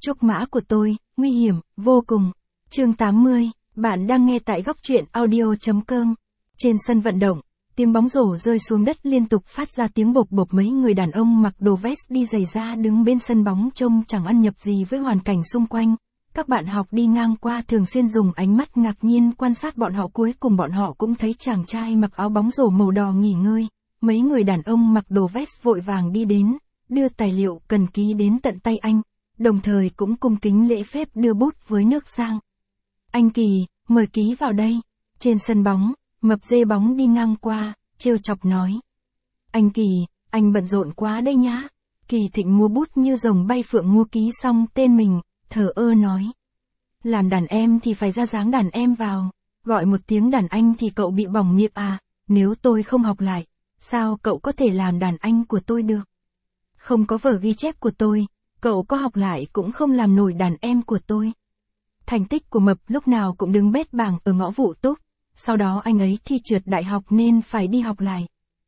Trúc mã của tôi, nguy hiểm, vô cùng. Chương 80, bạn đang nghe tại góc truyện audio.com. Trên sân vận động, tiếng bóng rổ rơi xuống đất liên tục phát ra tiếng bộp bộp. Mấy người đàn ông mặc đồ vest đi giày da đứng bên sân bóng trông chẳng ăn nhập gì với hoàn cảnh xung quanh. Các bạn học đi ngang qua thường xuyên dùng ánh mắt ngạc nhiên quan sát bọn họ, cuối cùng bọn họ cũng thấy chàng trai mặc áo bóng rổ màu đỏ nghỉ ngơi. Mấy người đàn ông mặc đồ vest vội vàng đi đến, đưa tài liệu cần ký đến tận tay anh, đồng thời cũng cung kính lễ phép đưa bút với nước sang. Anh Kỳ, mời ký vào đây. Trên sân bóng, mập dê bóng đi ngang qua, trêu chọc nói. Anh Kỳ, anh bận rộn quá đây nhá. Kỳ Thịnh mua bút như rồng bay phượng, mua ký xong tên mình, thờ ơ nói. Làm đàn em thì phải ra dáng đàn em vào, gọi một tiếng đàn anh thì cậu bị bỏng miệng à, nếu tôi không học lại, sao cậu có thể làm đàn anh của tôi được? Không có vở ghi chép của tôi, cậu có học lại cũng không làm nổi đàn em của tôi. Thành tích của Mập lúc nào cũng đứng bét bảng ở ngõ Vụ Túc, sau đó anh ấy thi trượt đại học nên phải đi học lại.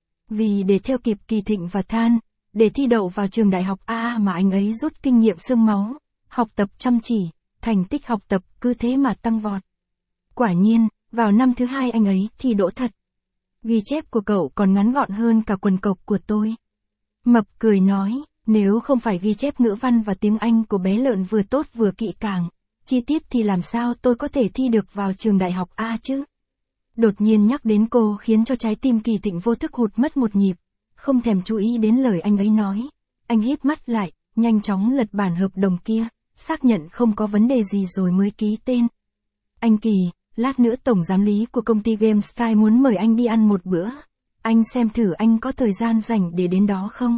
Vì để theo kịp Kỳ Thịnh và Than, để thi đậu vào trường đại học A mà anh ấy rút kinh nghiệm xương máu, học tập chăm chỉ, thành tích học tập cứ thế mà tăng vọt. Quả nhiên, vào năm thứ 2 anh ấy thi đỗ thật. Ghi chép của cậu còn ngắn gọn hơn cả quần cộc của tôi. Mập cười nói, nếu không phải ghi chép ngữ văn và tiếng Anh của bé Lợn vừa tốt vừa kỹ càng, chi tiết thì làm sao tôi có thể thi được vào trường đại học A chứ? Đột nhiên nhắc đến cô khiến cho trái tim Kỳ Thịnh vô thức hụt mất một nhịp, không thèm chú ý đến lời anh ấy nói. Anh híp mắt lại, nhanh chóng lật bản hợp đồng kia, xác nhận không có vấn đề gì rồi mới ký tên. Anh Kỳ, lát nữa tổng giám lý của công ty Game Sky muốn mời anh đi ăn một bữa. Anh xem thử anh có thời gian rảnh để đến đó không?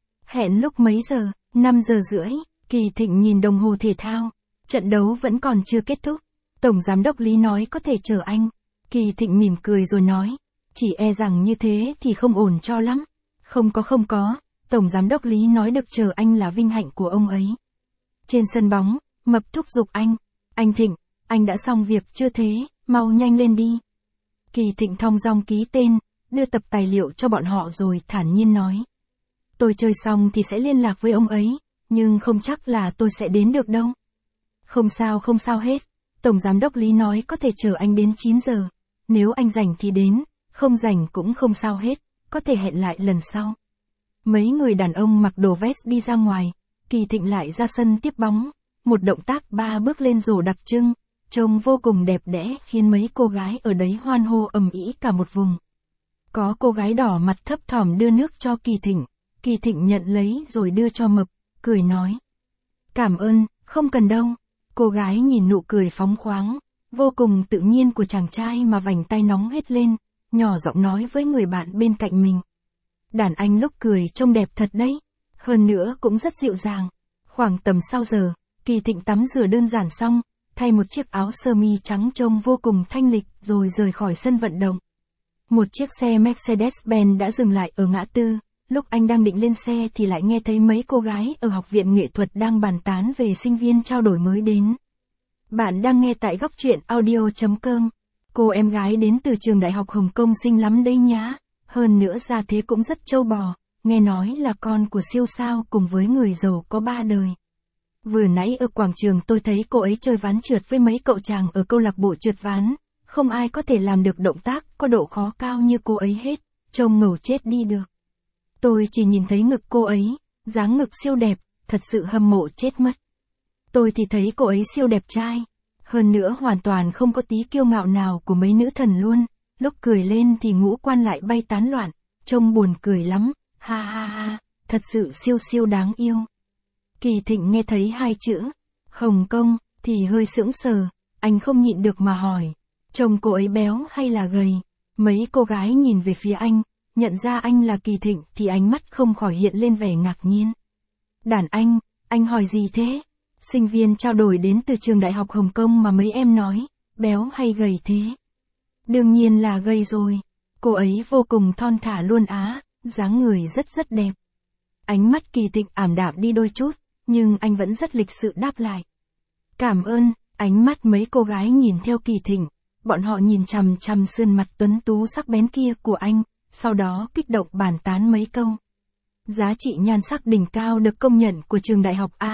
Hẹn lúc mấy giờ? 5 giờ rưỡi. Kỳ Thịnh nhìn đồng hồ thể thao. Trận đấu vẫn còn chưa kết thúc. Tổng giám đốc Lý nói có thể chờ anh. Kỳ Thịnh mỉm cười rồi nói. Chỉ e rằng như thế thì không ổn cho lắm. Không có. Tổng giám đốc Lý nói được chờ anh là vinh hạnh của ông ấy. Trên sân bóng, Mập thúc giục anh. Anh Thịnh, anh đã xong việc chưa thế, mau nhanh lên đi. Kỳ Thịnh thong dong ký tên, đưa tập tài liệu cho bọn họ rồi thản nhiên nói. Tôi chơi xong thì sẽ liên lạc với ông ấy, nhưng không chắc là tôi sẽ đến được đâu. Không sao hết. Tổng giám đốc Lý nói có thể chờ anh đến 9 giờ. Nếu anh rảnh thì đến, không rảnh cũng không sao hết, có thể hẹn lại lần sau. Mấy người đàn ông mặc đồ vest đi ra ngoài, Kỳ Thịnh lại ra sân tiếp bóng. Một động tác 3 bước lên rổ đặc trưng, trông vô cùng đẹp đẽ khiến mấy cô gái ở đấy hoan hô ầm ĩ cả một vùng. Có cô gái đỏ mặt thấp thỏm đưa nước cho Kỳ Thịnh. Kỳ Thịnh nhận lấy rồi đưa cho Mập, cười nói. Cảm ơn, không cần đâu. Cô gái nhìn nụ cười phóng khoáng, vô cùng tự nhiên của chàng trai mà vành tay nóng hết lên, nhỏ giọng nói với người bạn bên cạnh mình. Đàn anh lúc cười trông đẹp thật đấy, hơn nữa cũng rất dịu dàng. Khoảng tầm sau giờ, Kỳ Thịnh tắm rửa đơn giản xong, thay một chiếc áo sơ mi trắng trông vô cùng thanh lịch rồi rời khỏi sân vận động. Một chiếc xe Mercedes-Benz đã dừng lại ở ngã tư. Lúc anh đang định lên xe thì lại nghe thấy mấy cô gái ở học viện nghệ thuật đang bàn tán về sinh viên trao đổi mới đến. Bạn đang nghe tại góc truyện audio.com. Cô em gái đến từ trường đại học Hồng Kông xinh lắm đây nhá. Hơn nữa ra thế cũng rất trâu bò, nghe nói là con của siêu sao cùng với người giàu có 3 đời. Vừa nãy ở quảng trường tôi thấy cô ấy chơi ván trượt với mấy cậu chàng ở câu lạc bộ trượt ván. Không ai có thể làm được động tác có độ khó cao như cô ấy hết, trông ngầu chết đi được. Tôi chỉ nhìn thấy ngực cô ấy, dáng ngực siêu đẹp, thật sự hâm mộ chết mất. Tôi thì thấy cô ấy siêu đẹp trai, hơn nữa hoàn toàn không có tí kiêu ngạo nào của mấy nữ thần luôn, lúc cười lên thì ngũ quan lại bay tán loạn, trông buồn cười lắm, ha, thật sự siêu đáng yêu. Kỳ Thịnh nghe thấy 2 chữ, Hồng Kông, thì hơi sững sờ, anh không nhịn được mà hỏi, trông cô ấy béo hay là gầy? Mấy cô gái nhìn về phía anh, nhận ra anh là Kỳ Thịnh thì ánh mắt không khỏi hiện lên vẻ ngạc nhiên. Đàn anh hỏi gì thế? Sinh viên trao đổi đến từ trường đại học Hồng Kông mà mấy em nói, béo hay gầy thế? Đương nhiên là gầy rồi, cô ấy vô cùng thon thả luôn á, dáng người rất đẹp. Ánh mắt Kỳ Thịnh ảm đạm đi đôi chút, nhưng anh vẫn rất lịch sự đáp lại. Cảm ơn. Ánh mắt mấy cô gái nhìn theo Kỳ Thịnh, bọn họ nhìn chằm chằm sườn mặt tuấn tú sắc bén kia của anh, sau đó kích động bàn tán mấy câu. Giá trị nhan sắc đỉnh cao được công nhận của trường đại học A,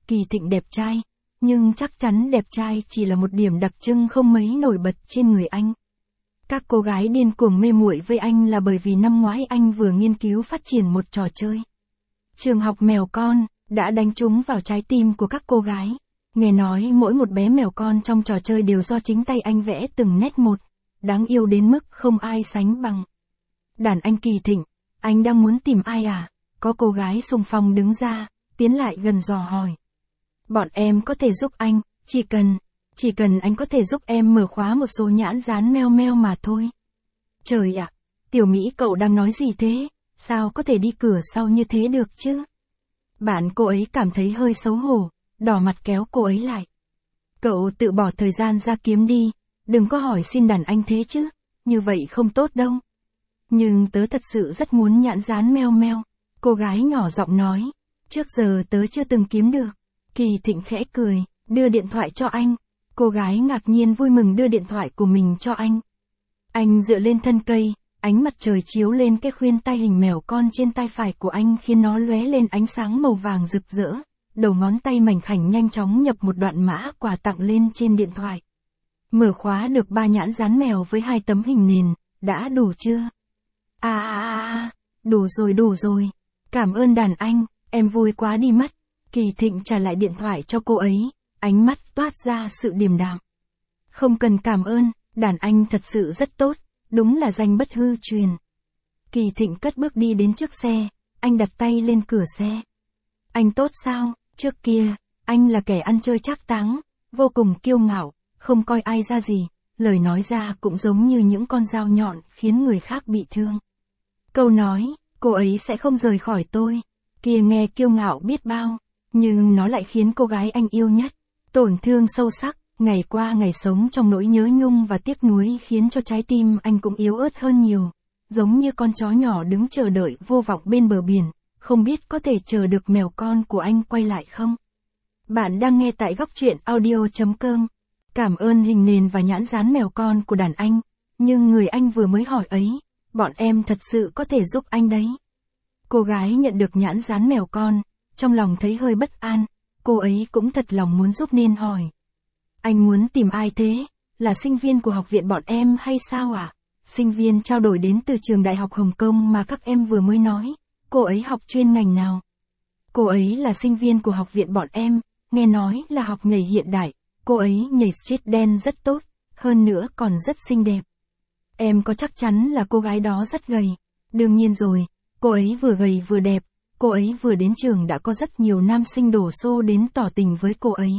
Kỳ Thịnh đẹp trai, nhưng chắc chắn đẹp trai chỉ là một điểm đặc trưng không mấy nổi bật trên người anh. Các cô gái điên cuồng mê muội với anh là bởi vì năm ngoái anh vừa nghiên cứu phát triển một trò chơi. Trường học mèo con, đã đánh trúng vào trái tim của các cô gái. Nghe nói mỗi một bé mèo con trong trò chơi đều do chính tay anh vẽ từng nét một, đáng yêu đến mức không ai sánh bằng. Đàn anh Kỳ Thịnh, anh đang muốn tìm ai à? Có cô gái xung phong đứng ra, tiến lại gần dò hỏi. Bọn em có thể giúp anh, chỉ cần anh có thể giúp em mở khóa một số nhãn dán meo meo mà thôi. Trời ạ, Tiểu Mỹ cậu đang nói gì thế? Sao có thể đi cửa sau như thế được chứ? Bạn cô ấy cảm thấy hơi xấu hổ, đỏ mặt kéo cô ấy lại. Cậu tự bỏ thời gian ra kiếm đi, đừng có hỏi xin đàn anh thế chứ, như vậy không tốt đâu. Nhưng tớ thật sự rất muốn nhãn dán meo meo, cô gái nhỏ giọng nói, trước giờ tớ chưa từng kiếm được. Kỳ Thịnh khẽ cười, đưa điện thoại cho anh. Cô gái ngạc nhiên vui mừng đưa điện thoại của mình cho anh. Anh dựa lên thân cây, ánh mặt trời chiếu lên cái khuyên tai hình mèo con trên tay phải của anh khiến nó lóe lên ánh sáng màu vàng rực rỡ. Đầu ngón tay mảnh khảnh nhanh chóng nhập một đoạn mã quà tặng lên trên điện thoại. Mở khóa được 3 nhãn dán mèo với 2 tấm hình nền, đã đủ chưa? Đủ rồi. Cảm ơn đàn anh, em vui quá đi mất. Kỳ Thịnh trả lại điện thoại cho cô ấy, ánh mắt toát ra sự điềm đạm. Không cần cảm ơn, đàn anh thật sự rất tốt, đúng là danh bất hư truyền. Kỳ Thịnh cất bước đi đến trước xe, anh đặt tay lên cửa xe. Anh tốt sao? Trước kia, anh là kẻ ăn chơi trác táng, vô cùng kiêu ngạo, không coi ai ra gì, lời nói ra cũng giống như những con dao nhọn khiến người khác bị thương. Câu nói, cô ấy sẽ không rời khỏi tôi, kia nghe kiêu ngạo biết bao, nhưng nó lại khiến cô gái anh yêu nhất tổn thương sâu sắc, ngày qua ngày sống trong nỗi nhớ nhung và tiếc nuối khiến cho trái tim anh cũng yếu ớt hơn nhiều, giống như con chó nhỏ đứng chờ đợi vô vọng bên bờ biển, không biết có thể chờ được mèo con của anh quay lại không. Bạn đang nghe tại góc truyện audio.com. Cảm ơn hình nền và nhãn dán mèo con của đàn anh, nhưng người anh vừa mới hỏi ấy, bọn em thật sự có thể giúp anh đấy. Cô gái nhận được nhãn dán mèo con, trong lòng thấy hơi bất an, cô ấy cũng thật lòng muốn giúp nên hỏi. Anh muốn tìm ai thế? Là sinh viên của học viện bọn em hay sao ạ? Sinh viên trao đổi đến từ trường Đại học Hồng Kông mà các em vừa mới nói. Cô ấy học chuyên ngành nào? Cô ấy là sinh viên của học viện bọn em, nghe nói là học nhảy hiện đại. Cô ấy nhảy street dance rất tốt, hơn nữa còn rất xinh đẹp. Em có chắc chắn là cô gái đó rất gầy? Đương nhiên rồi, cô ấy vừa gầy vừa đẹp. Cô ấy vừa đến trường đã có rất nhiều nam sinh đổ xô đến tỏ tình với cô ấy.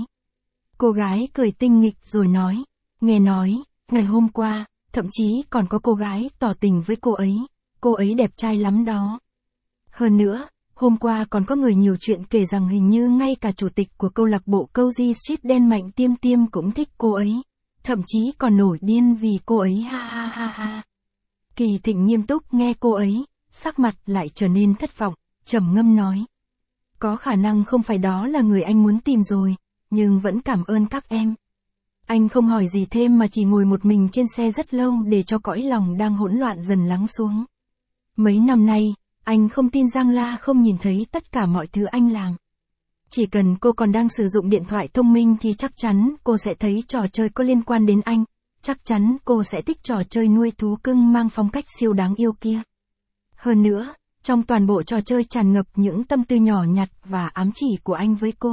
Cô gái cười tinh nghịch rồi nói, nghe nói, ngày hôm qua, thậm chí còn có cô gái tỏ tình với cô ấy đẹp trai lắm đó. Hơn nữa, hôm qua còn có người nhiều chuyện kể rằng hình như ngay cả chủ tịch của câu lạc bộ Cozy Street đen Mạnh Tiêm Tiêm cũng thích cô ấy, thậm chí còn nổi điên vì cô ấy ha. Kỳ Thịnh nghiêm túc nghe cô ấy, sắc mặt lại trở nên thất vọng, trầm ngâm nói. Có khả năng không phải đó là người anh muốn tìm rồi, nhưng vẫn cảm ơn các em. Anh không hỏi gì thêm mà chỉ ngồi một mình trên xe rất lâu để cho cõi lòng đang hỗn loạn dần lắng xuống. Mấy năm nay, anh không tin Giang La không nhìn thấy tất cả mọi thứ anh làm. Chỉ cần cô còn đang sử dụng điện thoại thông minh thì chắc chắn cô sẽ thấy trò chơi có liên quan đến anh, chắc chắn cô sẽ thích trò chơi nuôi thú cưng mang phong cách siêu đáng yêu kia. Hơn nữa, trong toàn bộ trò chơi tràn ngập những tâm tư nhỏ nhặt và ám chỉ của anh với cô.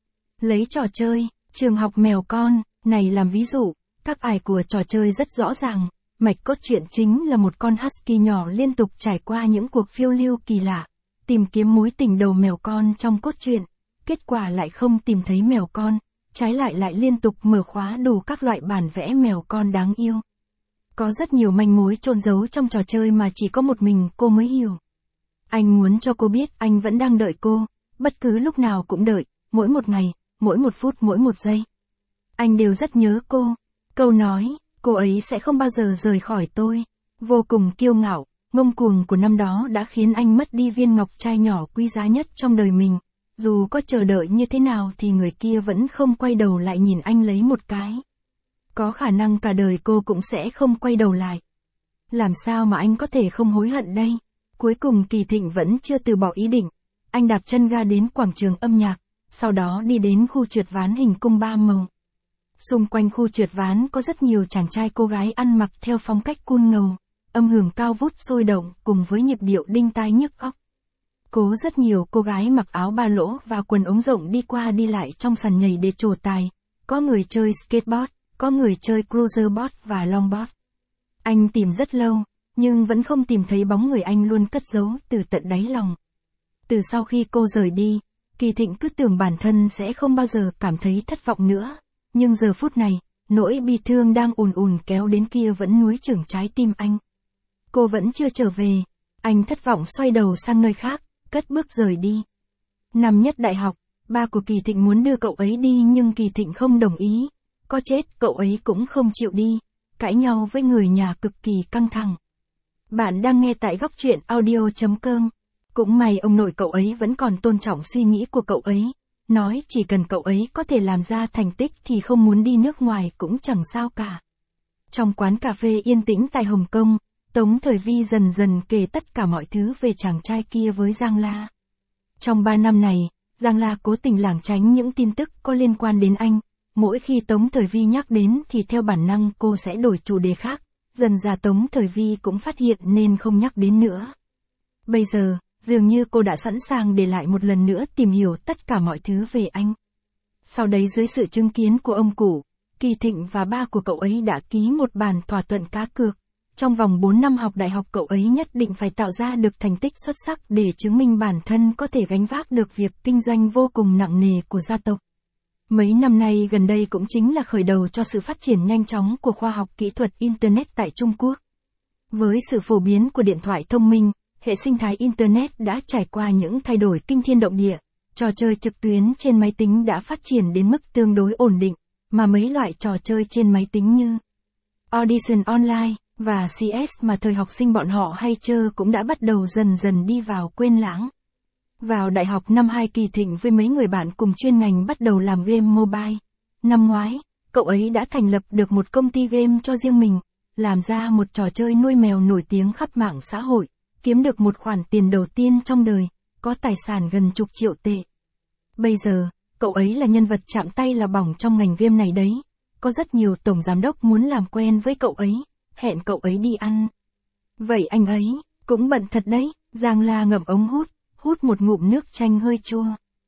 Lấy trò chơi, trường học mèo con, này làm ví dụ, các ải của trò chơi rất rõ ràng, mạch cốt truyện chính là một con husky nhỏ liên tục trải qua những cuộc phiêu lưu kỳ lạ, tìm kiếm mối tình đầu mèo con trong cốt truyện, kết quả lại không tìm thấy mèo con, trái lại liên tục mở khóa đủ các loại bản vẽ mèo con đáng yêu. Có rất nhiều manh mối chôn giấu trong trò chơi mà chỉ có một mình cô mới hiểu. Anh muốn cho cô biết anh vẫn đang đợi cô, bất cứ lúc nào cũng đợi, mỗi một ngày, mỗi một phút mỗi một giây. Anh đều rất nhớ cô. Câu nói, cô ấy sẽ không bao giờ rời khỏi tôi, vô cùng kiêu ngạo, ngông cuồng của năm đó đã khiến anh mất đi viên ngọc trai nhỏ quý giá nhất trong đời mình. Dù có chờ đợi như thế nào thì người kia vẫn không quay đầu lại nhìn anh lấy một cái. Có khả năng cả đời cô cũng sẽ không quay đầu lại. Làm sao mà anh có thể không hối hận đây? Cuối cùng Kỳ Thịnh vẫn chưa từ bỏ ý định. Anh đạp chân ga đến quảng trường âm nhạc. sau đó đi đến khu trượt ván hình cung 3 màu. Xung quanh khu trượt ván có rất nhiều chàng trai cô gái ăn mặc theo phong cách cool ngầu, âm hưởng cao vút sôi động cùng với nhịp điệu đinh tai nhức óc. Có rất nhiều cô gái mặc áo ba lỗ và quần ống rộng đi qua đi lại trong sàn nhảy để trổ tài, có người chơi skateboard, có người chơi cruiserboard và longboard. Anh tìm rất lâu, nhưng vẫn không tìm thấy bóng người anh luôn cất giấu từ tận đáy lòng. Từ sau khi cô rời đi, Kỳ Thịnh cứ tưởng bản thân sẽ không bao giờ cảm thấy thất vọng nữa, nhưng giờ phút này, nỗi bi thương đang ùn ùn kéo đến kia vẫn nuối chửng trái tim anh. Cô vẫn chưa trở về, anh thất vọng xoay đầu sang nơi khác, cất bước rời đi. Năm nhất đại học, ba của Kỳ Thịnh muốn đưa cậu ấy đi nhưng Kỳ Thịnh không đồng ý, có chết cậu ấy cũng không chịu đi, cãi nhau với người nhà cực kỳ căng thẳng. Bạn đang nghe tại góc truyện audio.com. Cũng may ông nội cậu ấy vẫn còn tôn trọng suy nghĩ của cậu ấy, nói chỉ cần cậu ấy có thể làm ra thành tích thì không muốn đi nước ngoài cũng chẳng sao cả. Trong quán cà phê yên tĩnh tại Hồng Kông, Tống Thời Vi dần dần kể tất cả mọi thứ về chàng trai kia với Giang La. Trong 3 năm này, Giang La cố tình lảng tránh những tin tức có liên quan đến anh, mỗi khi Tống Thời Vi nhắc đến thì theo bản năng cô sẽ đổi chủ đề khác, dần ra Tống Thời Vi cũng phát hiện nên không nhắc đến nữa. Bây giờ, dường như cô đã sẵn sàng để lại một lần nữa tìm hiểu tất cả mọi thứ về anh. Sau đấy dưới sự chứng kiến của ông cụ, Kỳ Thịnh và ba của cậu ấy đã ký một bản thỏa thuận cá cược. Trong vòng 4 năm học đại học cậu ấy nhất định phải tạo ra được thành tích xuất sắc để chứng minh bản thân có thể gánh vác được việc kinh doanh vô cùng nặng nề của gia tộc. Mấy năm nay gần đây cũng chính là khởi đầu cho sự phát triển nhanh chóng của khoa học kỹ thuật Internet tại Trung Quốc. Với sự phổ biến của điện thoại thông minh, hệ sinh thái Internet đã trải qua những thay đổi kinh thiên động địa, trò chơi trực tuyến trên máy tính đã phát triển đến mức tương đối ổn định, mà mấy loại trò chơi trên máy tính như Audition Online và CS mà thời học sinh bọn họ hay chơi cũng đã bắt đầu dần dần đi vào quên lãng. Vào đại học năm 2 Kỳ Thịnh với mấy người bạn cùng chuyên ngành bắt đầu làm game mobile. Năm ngoái, cậu ấy đã thành lập được một công ty game cho riêng mình, làm ra một trò chơi nuôi mèo nổi tiếng khắp mạng xã hội, kiếm được một khoản tiền đầu tiên trong đời, có tài sản gần chục triệu tệ. Bây giờ, cậu ấy là nhân vật chạm tay là bỏng trong ngành game này đấy, có rất nhiều tổng giám đốc muốn làm quen với cậu ấy, hẹn cậu ấy đi ăn. Vậy anh ấy, cũng bận thật đấy, Giang La ngậm ống hút một ngụm nước chanh hơi chua.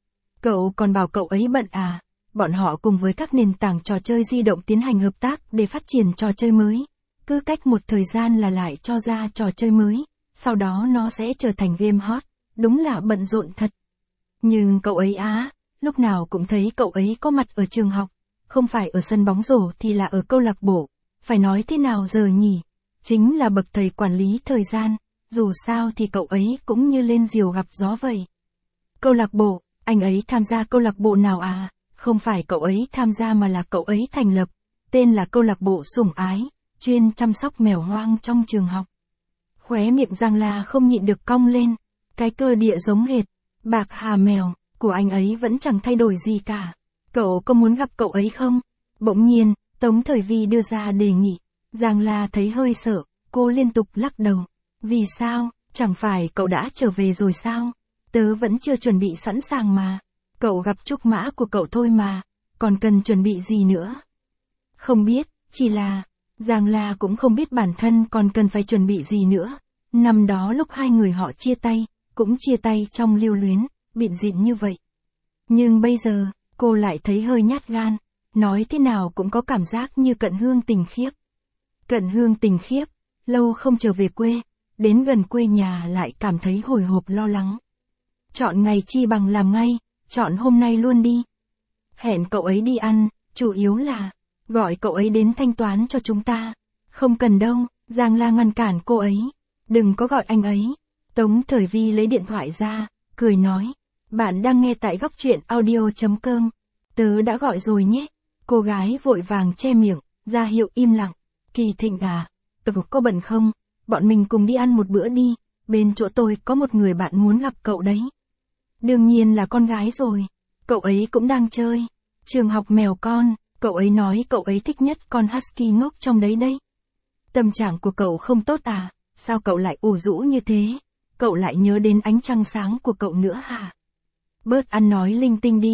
Cậu còn bảo cậu ấy bận à, bọn họ cùng với các nền tảng trò chơi di động tiến hành hợp tác để phát triển trò chơi mới, cứ cách một thời gian là lại cho ra trò chơi mới, sau đó nó sẽ trở thành game hot, đúng là bận rộn thật. Nhưng cậu ấy lúc nào cũng thấy cậu ấy có mặt ở trường học, không phải ở sân bóng rổ thì là ở câu lạc bộ, phải nói thế nào giờ nhỉ, chính là bậc thầy quản lý thời gian, dù sao thì cậu ấy cũng như lên diều gặp gió vậy. Câu lạc bộ, anh ấy tham gia câu lạc bộ nào à? Không phải cậu ấy tham gia mà là cậu ấy thành lập, tên là câu lạc bộ sủng ái, chuyên chăm sóc mèo hoang trong trường học. Khóe miệng Giang La không nhịn được cong lên, cái cơ địa giống hệt, bạc hà mèo, của anh ấy vẫn chẳng thay đổi gì cả. Cậu có muốn gặp cậu ấy không? Bỗng nhiên, Tống Thời Vi đưa ra đề nghị, Giang La thấy hơi sợ, cô liên tục lắc đầu. Vì sao, chẳng phải cậu đã trở về rồi sao? Tớ vẫn chưa chuẩn bị sẵn sàng mà. Cậu gặp trúc mã của cậu thôi mà, còn cần chuẩn bị gì nữa? Không biết, chỉ là, Giang La cũng không biết bản thân còn cần phải chuẩn bị gì nữa. Năm đó lúc hai người họ chia tay, cũng chia tay trong lưu luyến, bịn dịn như vậy. Nhưng bây giờ, cô lại thấy hơi nhát gan, nói thế nào cũng có cảm giác như cận hương tình khiếp. Cận hương tình khiếp, lâu không trở về quê, đến gần quê nhà lại cảm thấy hồi hộp lo lắng. Chọn ngày chi bằng làm ngay, chọn hôm nay luôn đi. Hẹn cậu ấy đi ăn, chủ yếu là, gọi cậu ấy đến thanh toán cho chúng ta. Không cần đâu, Giang La ngăn cản cô ấy. Đừng có gọi anh ấy. Tống Thời Vi lấy điện thoại ra, cười nói. Bạn đang nghe tại góc truyện audio.com. Tớ đã gọi rồi nhé. Cô gái vội vàng che miệng, ra hiệu im lặng. Kỳ Thịnh à, có bận không? Bọn mình cùng đi ăn một bữa đi, bên chỗ tôi có một người bạn muốn gặp cậu đấy. Đương nhiên là con gái rồi, cậu ấy cũng đang chơi. Trường học mèo con, cậu ấy nói cậu ấy thích nhất con husky ngốc trong đấy đấy. Tâm trạng của cậu không tốt à, sao cậu lại ủ rũ như thế? Cậu lại nhớ đến ánh trăng sáng của cậu nữa hả? Bớt ăn nói linh tinh đi,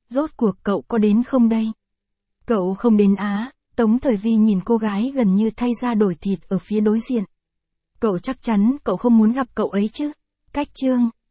rốt cuộc cậu có đến không đây? Cậu không đến á, Tống Thời Vi nhìn cô gái gần như thay da đổi thịt ở phía đối diện. Cậu chắc chắn cậu không muốn gặp cậu ấy chứ? Cách Chương